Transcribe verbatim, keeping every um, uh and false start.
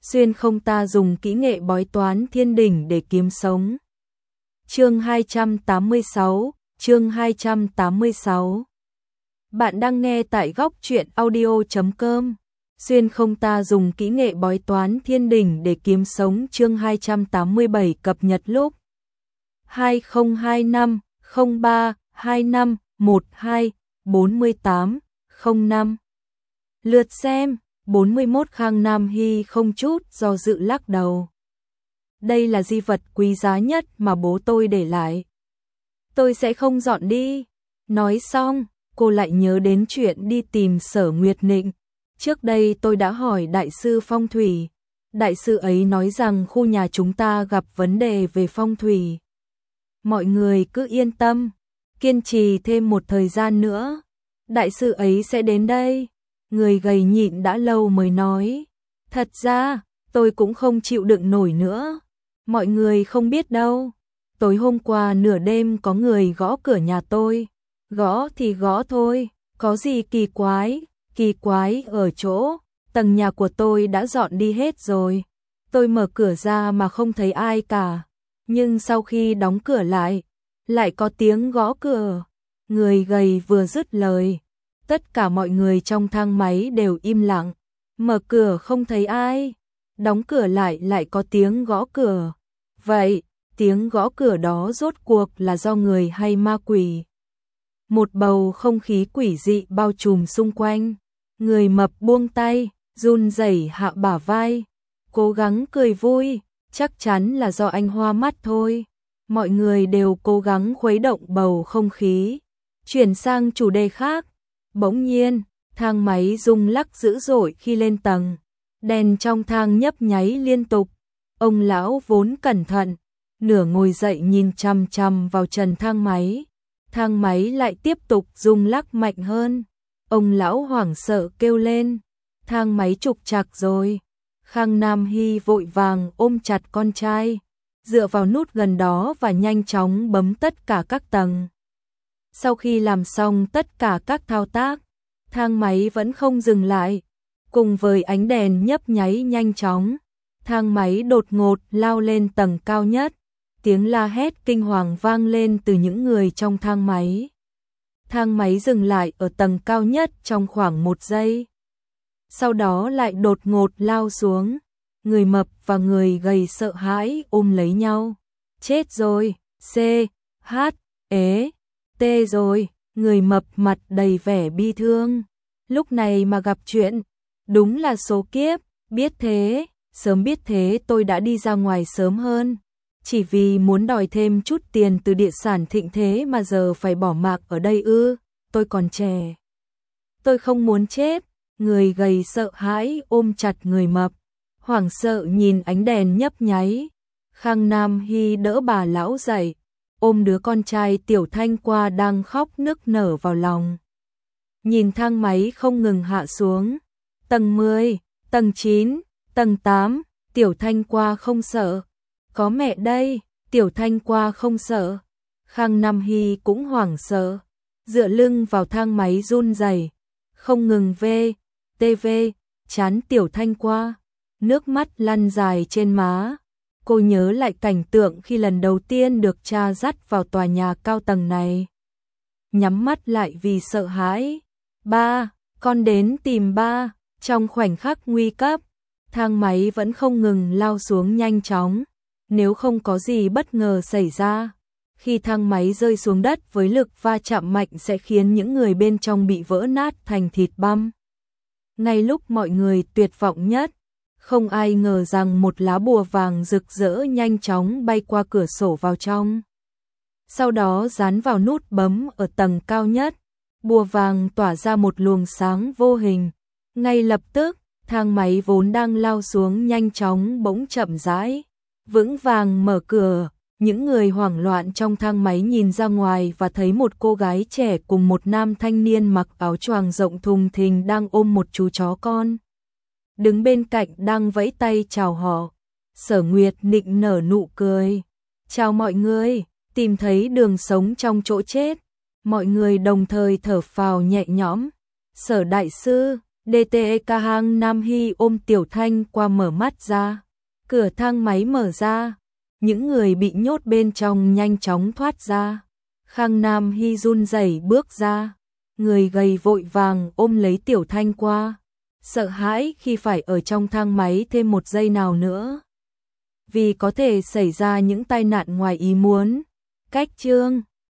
xuyên không ta dùng kỹ nghệ bói toán thiên đỉnh để kiếm sống. Chương hai trăm tám mươi sáu, chương hai trăm tám mươi sáu. Bạn đang nghe tại góc truyện audio chấm com. Xuyên không ta dùng kỹ nghệ bói toán thiên đỉnh để kiếm sống, chương hai trăm tám mươi bảy, cập nhật lúc hai không hai năm không ba hai năm một hai bốn tám không năm. Lượt xem bốn mươi mốt. Khang Nam Hy không chút do dự lắc đầu. Đây là di vật quý giá nhất mà bố tôi để lại. Tôi sẽ không dọn đi. Nói xong, cô lại nhớ đến chuyện đi tìm Sở Nguyệt Nịnh. Trước đây tôi đã hỏi đại sư phong thủy. Đại sư ấy nói rằng khu nhà chúng ta gặp vấn đề về phong thủy. Mọi người cứ yên tâm, kiên trì thêm một thời gian nữa. Đại sư ấy sẽ đến đây. Người gầy nhịn đã lâu mới nói. Thật ra, tôi cũng không chịu đựng nổi nữa. Mọi người không biết đâu. Tối hôm qua nửa đêm có người gõ cửa nhà tôi. Gõ thì gõ thôi, có gì kỳ quái. Kỳ quái ở chỗ, tầng nhà của tôi đã dọn đi hết rồi. Tôi mở cửa ra mà không thấy ai cả. Nhưng sau khi đóng cửa lại, lại có tiếng gõ cửa. Người gầy vừa dứt lời, tất cả mọi người trong thang máy đều im lặng. Mở cửa không thấy ai, đóng cửa lại lại có tiếng gõ cửa. Vậy, tiếng gõ cửa đó rốt cuộc là do người hay ma quỷ? Một bầu không khí quỷ dị bao trùm xung quanh. Người mập buông tay, run rẩy hạ bả vai, cố gắng cười vui, chắc chắn là do anh hoa mắt thôi. Mọi người đều cố gắng khuấy động bầu không khí. Chuyển sang chủ đề khác. Bỗng nhiên, thang máy rung lắc dữ dội khi lên tầng. Đèn trong thang nhấp nháy liên tục. Ông lão vốn cẩn thận, nửa ngồi dậy nhìn chằm chằm vào trần thang máy. Thang máy lại tiếp tục rung lắc mạnh hơn. Ông lão hoảng sợ kêu lên, thang máy trục trặc rồi. Khang Nam Hy vội vàng ôm chặt con trai, dựa vào nút gần đó và nhanh chóng bấm tất cả các tầng. Sau khi làm xong tất cả các thao tác, thang máy vẫn không dừng lại. Cùng với ánh đèn nhấp nháy nhanh chóng, thang máy đột ngột lao lên tầng cao nhất. Tiếng la hét kinh hoàng vang lên từ những người trong thang máy. Thang máy dừng lại ở tầng cao nhất trong khoảng một giây. Sau đó lại đột ngột lao xuống. Người mập và người gầy sợ hãi ôm lấy nhau. Chết rồi, C, H, E, T rồi. Người mập mặt đầy vẻ bi thương. Lúc này mà gặp chuyện, đúng là số kiếp. Biết thế, sớm biết thế tôi đã đi ra ngoài sớm hơn. Chỉ vì muốn đòi thêm chút tiền từ địa sản thịnh thế mà giờ phải bỏ mạng ở đây ư? Tôi còn trẻ. Tôi không muốn chết. Người gầy sợ hãi ôm chặt người mập, hoảng sợ nhìn ánh đèn nhấp nháy. Khang Nam Hy đỡ bà lão dậy, ôm đứa con trai Tiểu Thanh qua đang khóc nức nở vào lòng. Nhìn thang máy không ngừng hạ xuống. Tầng mười, tầng chín, tầng tám, Tiểu Thanh qua không sợ. Có mẹ đây, Tiểu Thanh qua không sợ. Khang Nam Hy cũng hoảng sợ, dựa lưng vào thang máy run rẩy, không ngừng vê, tê vê, chán Tiểu Thanh qua, nước mắt lăn dài trên má. Cô nhớ lại cảnh tượng khi lần đầu tiên được cha dắt vào tòa nhà cao tầng này. Nhắm mắt lại vì sợ hãi. Ba, con đến tìm ba. Trong khoảnh khắc nguy cấp, thang máy vẫn không ngừng lao xuống nhanh chóng. Nếu không có gì bất ngờ xảy ra, khi thang máy rơi xuống đất với lực va chạm mạnh sẽ khiến những người bên trong bị vỡ nát thành thịt băm. Ngay lúc mọi người tuyệt vọng nhất, không ai ngờ rằng một lá bùa vàng rực rỡ nhanh chóng bay qua cửa sổ vào trong. Sau đó dán vào nút bấm ở tầng cao nhất, bùa vàng tỏa ra một luồng sáng vô hình. Ngay lập tức, thang máy vốn đang lao xuống nhanh chóng bỗng chậm rãi, vững vàng mở cửa. Những người hoảng loạn trong thang máy nhìn ra ngoài và thấy một cô gái trẻ cùng một nam thanh niên mặc áo choàng rộng thùng thình đang ôm một chú chó con. Đứng bên cạnh đang vẫy tay chào họ. Sở Nguyệt Nịnh nở nụ cười. Chào mọi người, tìm thấy đường sống trong chỗ chết. Mọi người đồng thời thở phào nhẹ nhõm. Sở đại sư, đê tê e ca Hang Nam Hy ôm Tiểu Thanh qua mở mắt ra. Cửa thang máy mở ra, những người bị nhốt bên trong nhanh chóng thoát ra. Khang Nam Hy run rẩy bước ra, người gầy vội vàng ôm lấy Tiểu Thanh qua, sợ hãi khi phải ở trong thang máy thêm một giây nào nữa, vì có thể xảy ra những tai nạn ngoài ý muốn. Cách chương